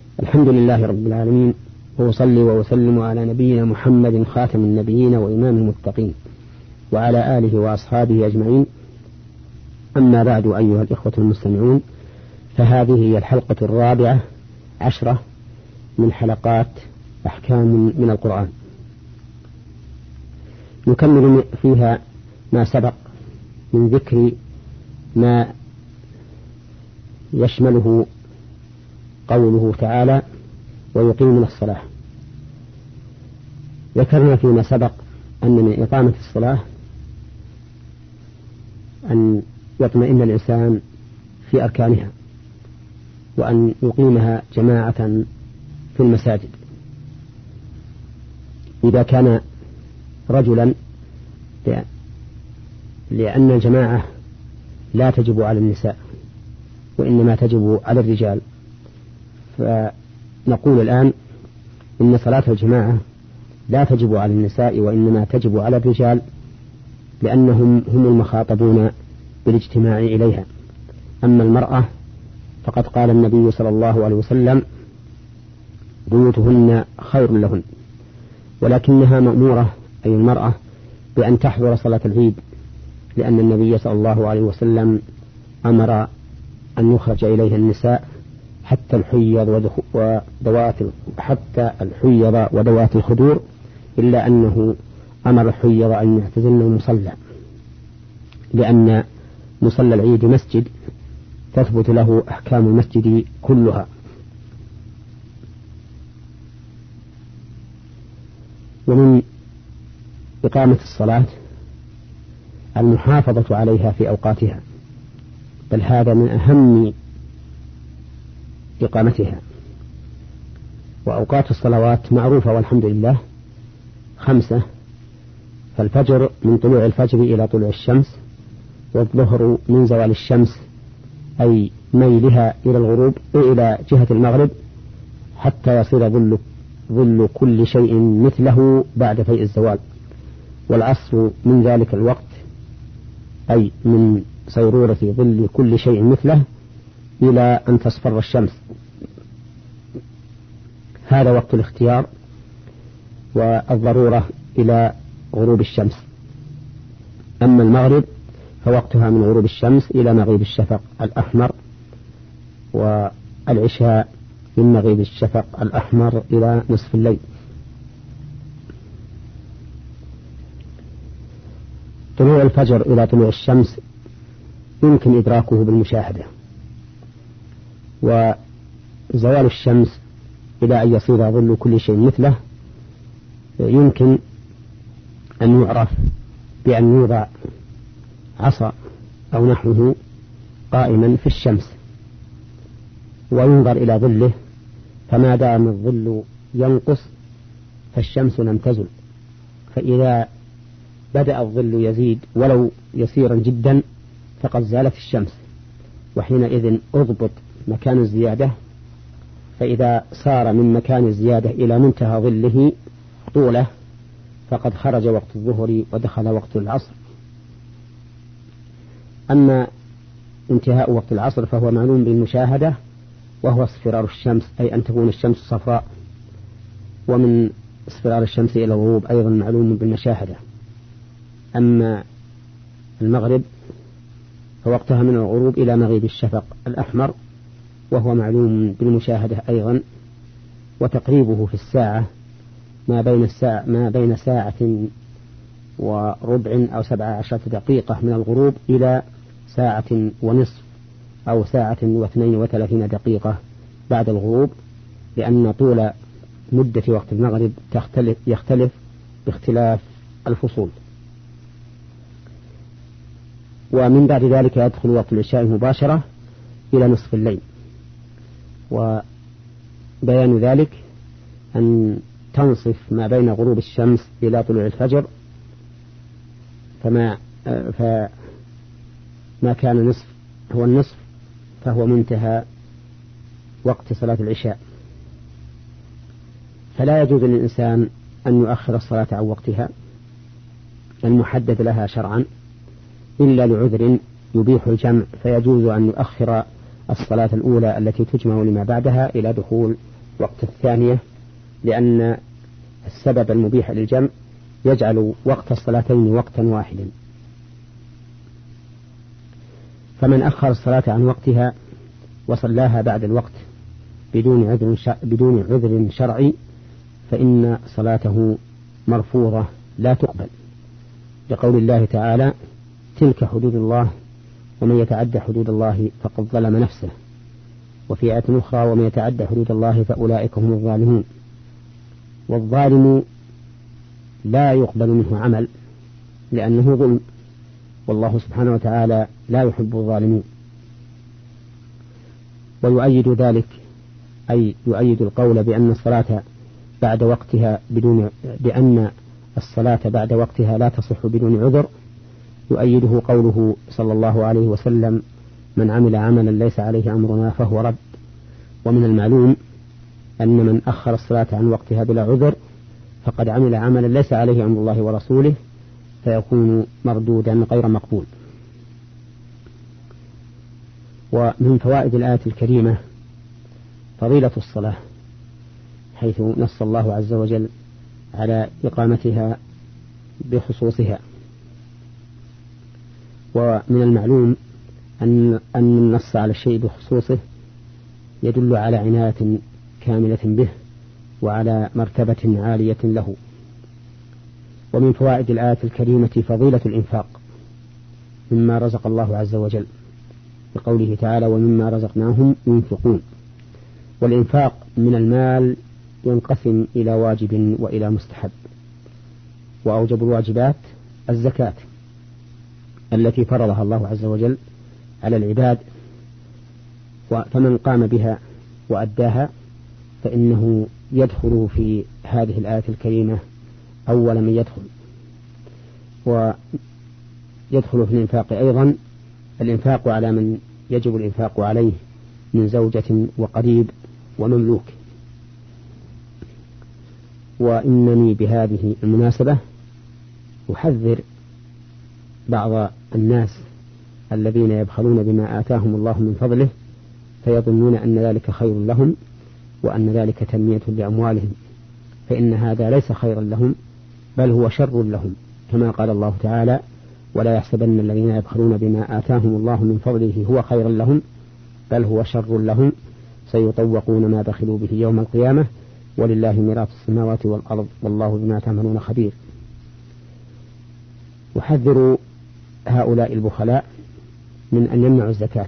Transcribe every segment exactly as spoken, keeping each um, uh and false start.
الحمد لله رب العالمين، وأصلي وأسلم على نبينا محمد خاتم النبيين وإمام المتقين وعلى آله وأصحابه أجمعين. أما بعد، أيها الإخوة المستمعون، فهذه هي الحلقة الرابعة عشرة من حلقات أحكام من القرآن، نكمل فيها ما سبق من ذكر ما يشمله قوله تعالى ويقيمون الصلاة. ذكرنا فيما سبق أن من إقامة الصلاة أن يطمئن الإنسان في أركانها، وأن يقيمها جماعة في المساجد. إذا كان رجلا، لأن الجماعة لا تجب على النساء وإنما تجب على الرجال، فنقول الآن إن صلاة الجماعة لا تجب على النساء وإنما تجب على الرجال، لأنهم هم المخاطبون بالاجتماع إليها. أما المرأة فقد قال النبي صلى الله عليه وسلم: بيوتهن خير لهن، ولكنها مأمورة أي المرأة بأن تحضر صلاة العيد، لأن النبي صلى الله عليه وسلم أمر أن يخرج إليها النساء حتى الحيض ودوات حتى الحيض ودوات الخدور، إلا أنه أمر الحيض أن يعتزلن المصلى، لأن مصلى العيد مسجد تثبت له أحكام المسجد كلها. ومن إقامة الصلاة المحافظة عليها في أوقاتها، بل هذا من أهم إقامتها. وأوقات الصلوات معروفة والحمد لله خمسة: فالفجر من طلوع الفجر إلى طلوع الشمس، والظهر من زوال الشمس أي ميلها إلى الغروب إلى جهة المغرب حتى يصير ظل ظل كل شيء مثله بعد فيء الزوال، والعصر من ذلك الوقت أي من صيرورة ظل كل شيء مثله إلى أن تصفر الشمس، هذا وقت الاختيار والضرورة إلى غروب الشمس. أما المغرب فوقتها من غروب الشمس إلى مغيب الشفق الأحمر، والعشاء من مغيب الشفق الأحمر إلى نصف الليل. طلوع الفجر إلى طلوع الشمس يمكن إدراكه بالمشاهدة، وزوال الشمس إلى أن يصير ظل كل شيء مثله يمكن أن يعرف بأن يوضع عصا أو نحوه قائما في الشمس وينظر إلى ظله، فما دام الظل ينقص فالشمس لم تزل، فإذا بدأ الظل يزيد ولو يسيرا جدا فقد زالت الشمس، وحينئذ أضبط مكان الزيادة، فإذا صار من مكان الزيادة إلى منتهى ظله طوله فقد خرج وقت الظهر ودخل وقت العصر. أما انتهاء وقت العصر فهو معلوم بالمشاهدة، وهو اصفرار الشمس أي أن تكون الشمس صفراء، ومن اصفرار الشمس إلى الغروب أيضا معلوم بالمشاهدة. أما المغرب فوقتها من الغروب إلى مغيب الشفق الأحمر، وهو معلوم بالمشاهدة أيضا، وتقريبه في الساعة ما بين الساعة ما بين ساعة وربع أو سبع عشرة دقيقة من الغروب إلى ساعة ونصف أو ساعة واثنين وثلاثين دقيقة بعد الغروب، لأن طول مدة وقت المغرب تختلف يختلف باختلاف الفصول. ومن بعد ذلك يدخل وقت العشاء مباشرة إلى نصف الليل، وبيان ذلك أن تنصف ما بين غروب الشمس إلى طلوع الفجر، فما فما كان نصف هو النصف فهو منتهى وقت صلاة العشاء. فلا يجوز للإنسان أن يؤخر الصلاة عن وقتها المحدد لها شرعا إلا لعذر يبيح الجمع، فيجوز أن يؤخر الصلاة الأولى التي تجمع لما بعدها إلى دخول وقت الثانية، لأن السبب المبيح للجمع يجعل وقت الصلاتين وقتا واحدا. فمن أخر الصلاة عن وقتها وصلاها بعد الوقت بدون عذر بدون عذر شرعي فإن صلاته مرفوضة لا تقبل، لقول الله تعالى: تلك حدود الله ومن يتعدى حدود الله فقد ظلم نفسه. وفي آية أخرى: ومن يتعدى حدود الله فأولئك هم الظالمون. والظالم لا يقبل منه عمل لأنه ظلم، والله سبحانه وتعالى لا يحب الظالمين. ويؤيد ذلك، أي يؤيد القول بأن الصلاة بعد وقتها بدون بأن الصلاة بعد وقتها لا تصح بدون عذر، يؤيده قوله صلى الله عليه وسلم: من عمل عملا ليس عليه أمرنا فهو رد. ومن المعلوم أن من أخر الصلاة عن وقتها بلا عذر فقد عمل عملا ليس عليه أمر الله ورسوله، فيكون مردودا غير مقبول. ومن فوائد الآية الكريمة فضيلة الصلاة، حيث نص الله عز وجل على إقامتها بخصوصها. ومن المعلوم أن أن النص على الشيء بخصوصه يدل على عناية كاملة به وعلى مرتبة عالية له. ومن فوائد الآية الكريمة فضيلة الإنفاق مما رزق الله عز وجل، بقوله تعالى: ومما رزقناهم ينفقون. والإنفاق من المال ينقسم إلى واجب وإلى مستحب. وأوجب الواجبات الزكاة التي فرضها الله عز وجل على العباد، فمن قام بها وأداها فإنه يدخل في هذه الآية الكريمة أول من يدخل. ويدخل في الإنفاق أيضا الإنفاق على من يجب الإنفاق عليه من زوجة وقريب ومملوك. وإنني بهذه المناسبة أحذر بعض الناس الذين يبخلون بما آتاهم الله من فضله فيظنون أن ذلك خير لهم وأن ذلك تنمية لأموالهم، فإن هذا ليس خيرا لهم بل هو شر لهم، كما قال الله تعالى: ولا يحسبن الذين يبخلون بما آتاهم الله من فضله هو خيرا لهم بل هو شر لهم سيطوقون ما بخلوا به يوم القيامة ولله ميراث السماوات والأرض والله بما تعملون خبير. أحذر هؤلاء البخلاء من أن يمنعوا الزكاة،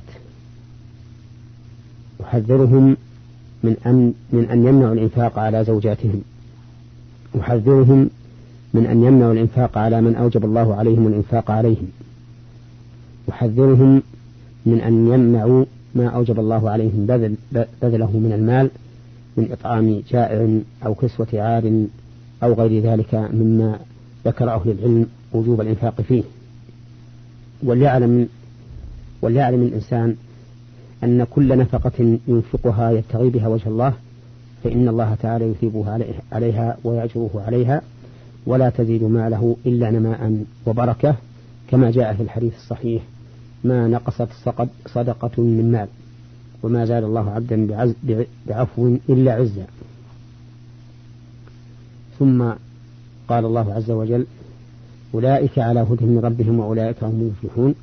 أحذرهم من أن من أن يمنعوا الإنفاق على زوجاتهم، أحذرهم من أن يمنعوا الإنفاق على من أوجب الله عليهم الإنفاق عليهم، أحذرهم من أن يمنعوا ما أوجب الله عليهم بذل بذله من المال من إطعام جائع أو كسوة عار أو غير ذلك مما ذكر أهل العلم وجوب الإنفاق فيه. وليعلم وليعلم الإنسان أن كل نفقة ينفقها يبتغي بها وجه الله فإن الله تعالى يثيبه عليها ويأجره عليها، ولا تزيد ماله إلا نماء وبركة، كما جاء في الحديث الصحيح: ما نقصت صدقة من مال وما زاد الله عبدا بعفو إلا عزا. ثم قال الله عز وجل: أولئك على هدى من ربهم وأولئك هم المفلحون.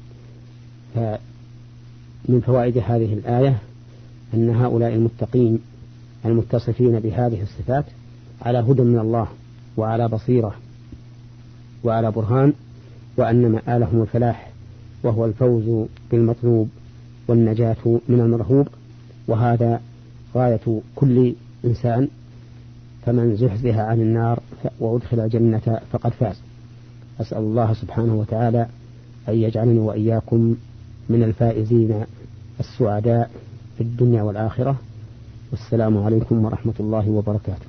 فمن فوائد هذه الآية أن هؤلاء المتقين المتصفين بهذه الصفات على هدى من الله وعلى بصيرة وعلى برهان، وأن مآلهم الفلاح وهو الفوز بالمطلوب والنجاة من المرهوب، وهذا غاية كل إنسان، فمن زحزح عن النار وأدخل الجنة فقد فاز. أسأل الله سبحانه وتعالى أن يجعلني وإياكم من الفائزين السعداء في الدنيا والآخرة. والسلام عليكم ورحمة الله وبركاته.